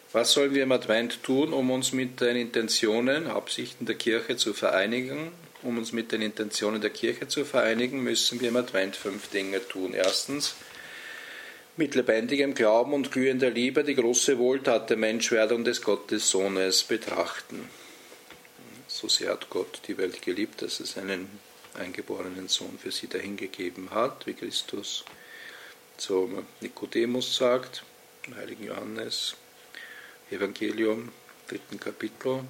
Was sollen wir im Advent tun, um uns mit den Intentionen, Absichten der Kirche zu vereinigen? Um uns mit den Intentionen der Kirche zu vereinigen, müssen wir im Advent 5 Dinge tun. Erstens, mit lebendigem Glauben und glühender Liebe die große Wohltat der Menschwerdung des Gottessohnes betrachten. So sehr hat Gott die Welt geliebt, dass er seinen eingeborenen Sohn für sie dahingegeben hat, wie Christus zu Nikodemus sagt, im heiligen Johannes Evangelium, 3. Kapitel.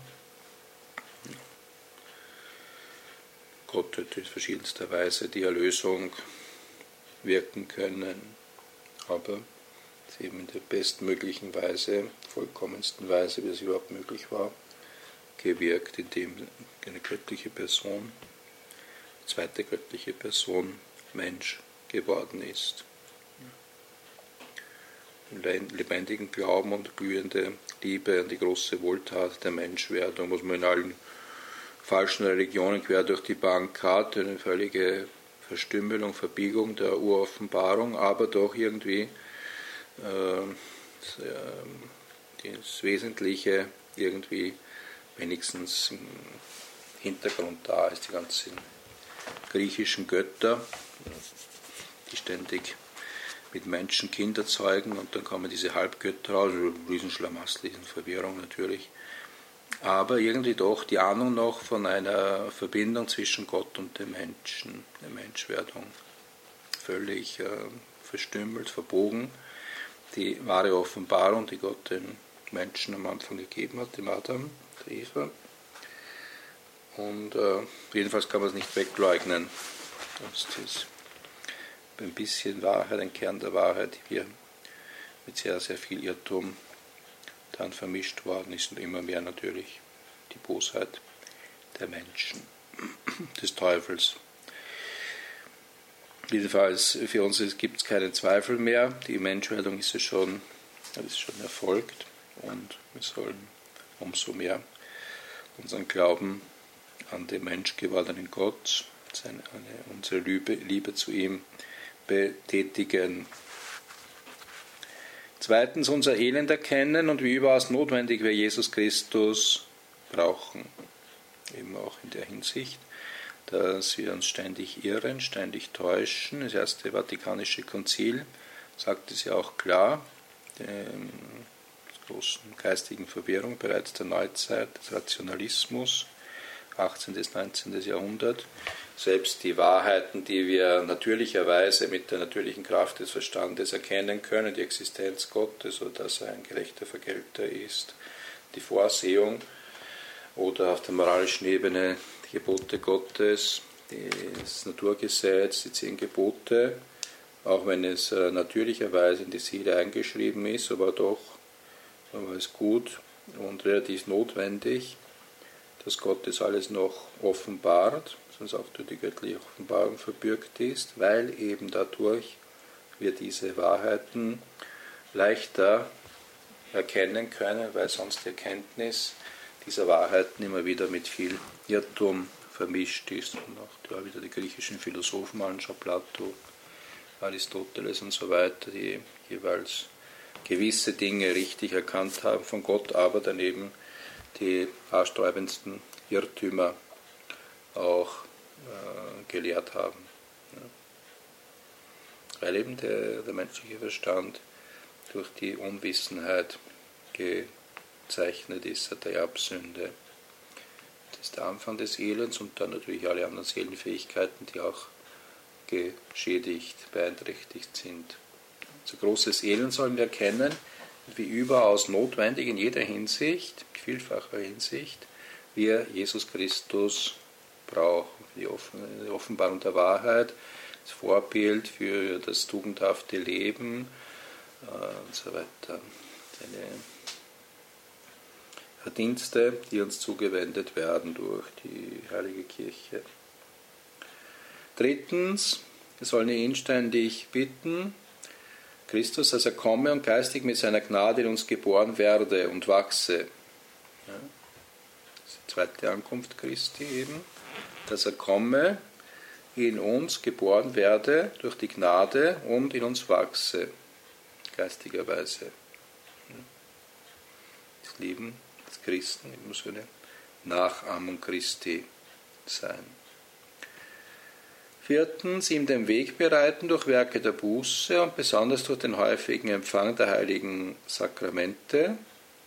Gott hat in verschiedenster Weise die Erlösung wirken können, aber es eben in der bestmöglichen Weise, vollkommensten Weise, wie es überhaupt möglich war, gewirkt, indem eine göttliche Person, zweite göttliche Person, Mensch geworden ist. Lebendigen Glauben und glühende Liebe an die große Wohltat der Menschwerdung, was man in allen falschen Religionen quer durch die Bank hat, eine völlige Verstümmelung, Verbiegung der Uroffenbarung, aber doch irgendwie das Wesentliche irgendwie wenigstens im Hintergrund da ist, die ganzen griechischen Götter, die ständig mit Menschen Kinder zeugen, und dann kommen diese Halbgötter raus, Riesenschlamassel, Verwirrung natürlich, aber irgendwie doch die Ahnung noch von einer Verbindung zwischen Gott und dem Menschen, der Menschwerdung, völlig verstümmelt, verbogen. Die wahre Offenbarung, die Gott den Menschen am Anfang gegeben hat, dem Adam, der Eva. Und jedenfalls kann man es nicht wegleugnen, dass das ein bisschen Wahrheit, ein Kern der Wahrheit, die wir mit sehr, sehr viel Irrtum dann vermischt worden ist, und immer mehr natürlich die Bosheit der Menschen, des Teufels. Jedenfalls für uns gibt es keinen Zweifel mehr, die Menschwerdung ist schon erfolgt, und wir sollen umso mehr unseren Glauben an den menschgewordenen Gott, unsere Liebe zu ihm betätigen. Zweitens, unser Elend erkennen und wie überaus notwendig wir Jesus Christus brauchen. Eben auch in der Hinsicht, dass wir uns ständig irren, ständig täuschen. Das erste Vatikanische Konzil sagt es ja auch klar, der großen geistigen Verwirrung bereits der Neuzeit, des Rationalismus, 18. bis 19. Jahrhundert. Selbst die Wahrheiten, die wir natürlicherweise mit der natürlichen Kraft des Verstandes erkennen können, die Existenz Gottes oder dass er ein gerechter Vergelter ist, die Vorsehung oder auf der moralischen Ebene die Gebote Gottes, das Naturgesetz, die 10 Gebote, auch wenn es natürlicherweise in die Seele eingeschrieben ist, aber doch es gut und relativ notwendig, dass Gott das alles noch offenbart, sonst auch durch die göttliche Offenbarung verbürgt ist, weil eben dadurch wir diese Wahrheiten leichter erkennen können, weil sonst die Erkenntnis dieser Wahrheiten immer wieder mit viel Irrtum vermischt ist. Und auch da wieder die griechischen Philosophen anschauen, Plato, Aristoteles und so weiter, die jeweils gewisse Dinge richtig erkannt haben von Gott, aber daneben die haarsträubendsten Irrtümer auch gelehrt haben. Ja. Weil eben der menschliche Verstand durch die Unwissenheit gezeichnet ist, der Erbsünde. Das ist der Anfang des Elends, und dann natürlich alle anderen Seelenfähigkeiten, die auch geschädigt, beeinträchtigt sind. So großes Elend sollen wir erkennen, wie überaus notwendig in jeder Hinsicht, vielfacher Hinsicht, wir Jesus Christus brauchen. Die Offenbarung der Wahrheit, das Vorbild für das tugendhafte Leben und so weiter. Seine Verdienste, die uns zugewendet werden durch die Heilige Kirche. Drittens, wir sollen ihn inständig bitten, Christus, dass er komme und geistig mit seiner Gnade in uns geboren werde und wachse. Ja, das ist die zweite Ankunft Christi eben, dass er komme, in uns geboren werde durch die Gnade und in uns wachse, geistigerweise. lieben, als Christen, immer so eine Nachahmung Christi sein. 4. ihm den Weg bereiten durch Werke der Buße und besonders durch den häufigen Empfang der heiligen Sakramente,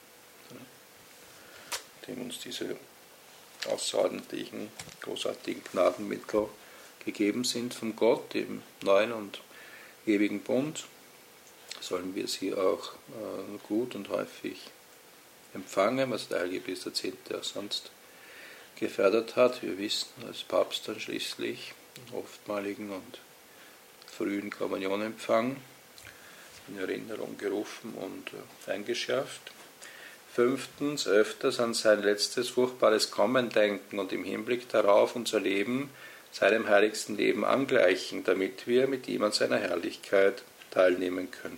dem uns diese außerordentlichen, großartigen Gnadenmittel gegeben sind von Gott, im neuen und ewigen Bund, sollen wir sie auch gut und häufig empfangen, was der heilige Pius X. auch sonst gefördert hat. Wir wissen, als Papst dann schließlich im oftmaligen und frühen Kommunionempfang in Erinnerung gerufen und eingeschärft. 5. öfters an sein letztes furchtbares Kommen denken und im Hinblick darauf unser Leben seinem heiligsten Leben angleichen, damit wir mit ihm an seiner Herrlichkeit teilnehmen können.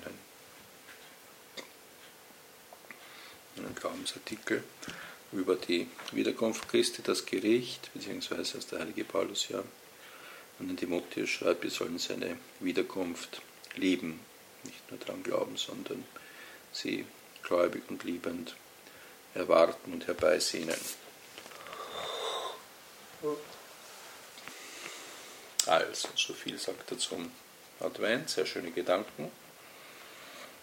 Ein Glaubensartikel über die Wiederkunft Christi, das Gericht, beziehungsweise als der heilige Paulus ja an den Timotheus schreibt, wir sollen seine Wiederkunft lieben, nicht nur daran glauben, sondern sie gläubig und liebend erwarten und herbeisehnen. Also, so viel sagt er zum Advent, sehr schöne Gedanken.